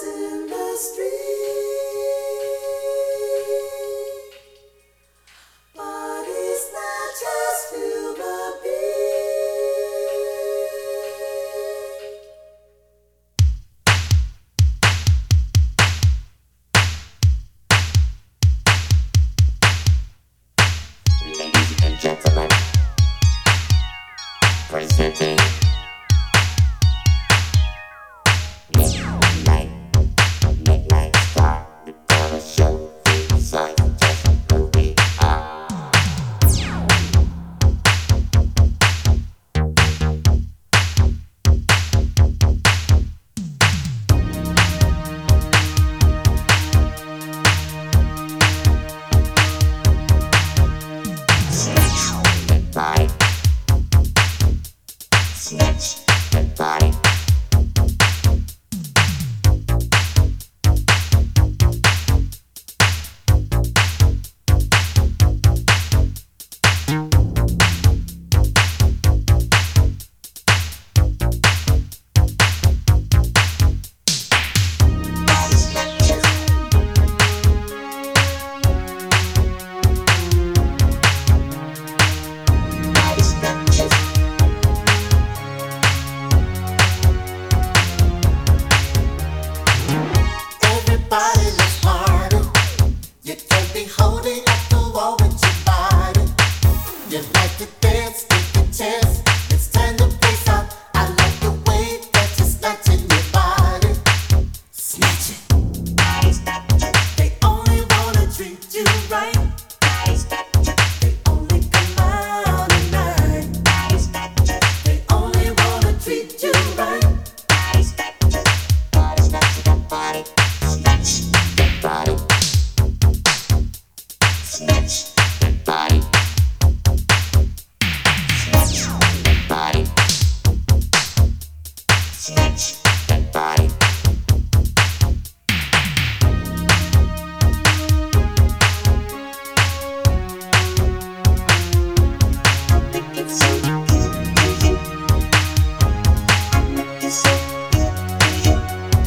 in the street, but it's not just feel the beat. Ladies and gentlemen, presenting Midnight Star. We're gonna show the signs of just who we are. Snatch that body. Snatch that body. Everybody looks harder. You can't be holding up the wall with your body. You like to dance, take a chance. It's time to face out. I like the way that you're snatching your body. Snatch it. They only wanna treat you right. They only come out at night. They only wanna treat you right. Body. Snatch that body. Snatch that body. Snatch that body. Snatch that body. I think it's so good to you. I make it so good to you.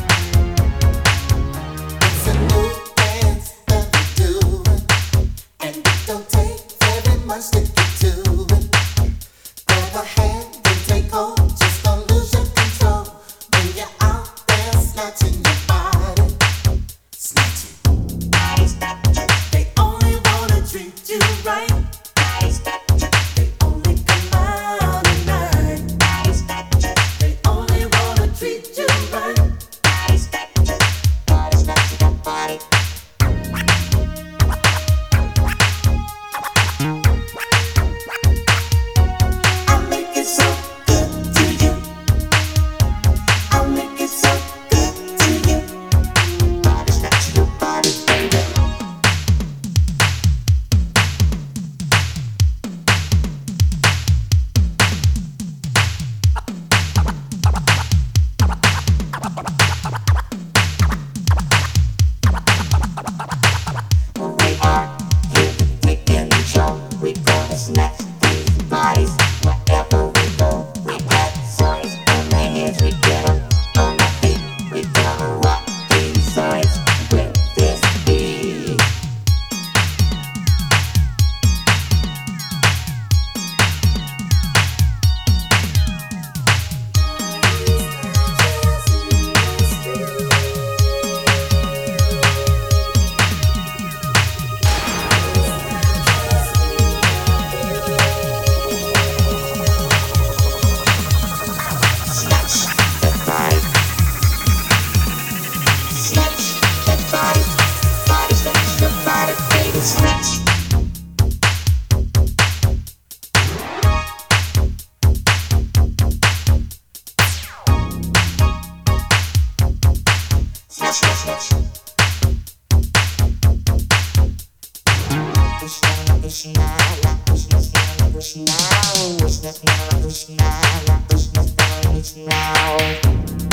It's a new dance that we're doing, and it don't take very much to get to it. Grab a hand and take hold, just don't lose your control. When you're out there snatching your body, snatch it. They only wanna treat you right. They only come out at night. They only wanna treat you right. Body. I'll make it so good to you. I'll make it so good to you. Body, snatch your body, baby. We are here to take control. We gonna snatch these bodies wherever we go. We got signs on our hands, we get 'em on our feet. We gonna rock these signs with this beat. Snatch that body. Snatch that body. Body, snatch your body, baby, snatch. Snatch, snatch, snatch. Push now, push now, push now, push now, push now, push now, push now, push now.